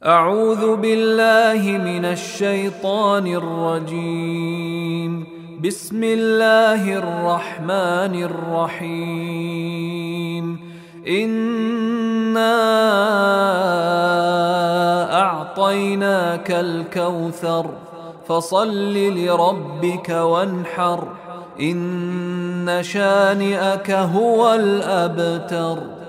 أعوذ بالله من الشيطان الرجيم. بسم الله الرحمن الرحيم. إنا أعطيناك الكوثر فصل لربك وانحر إن شانئك هو الأبتر.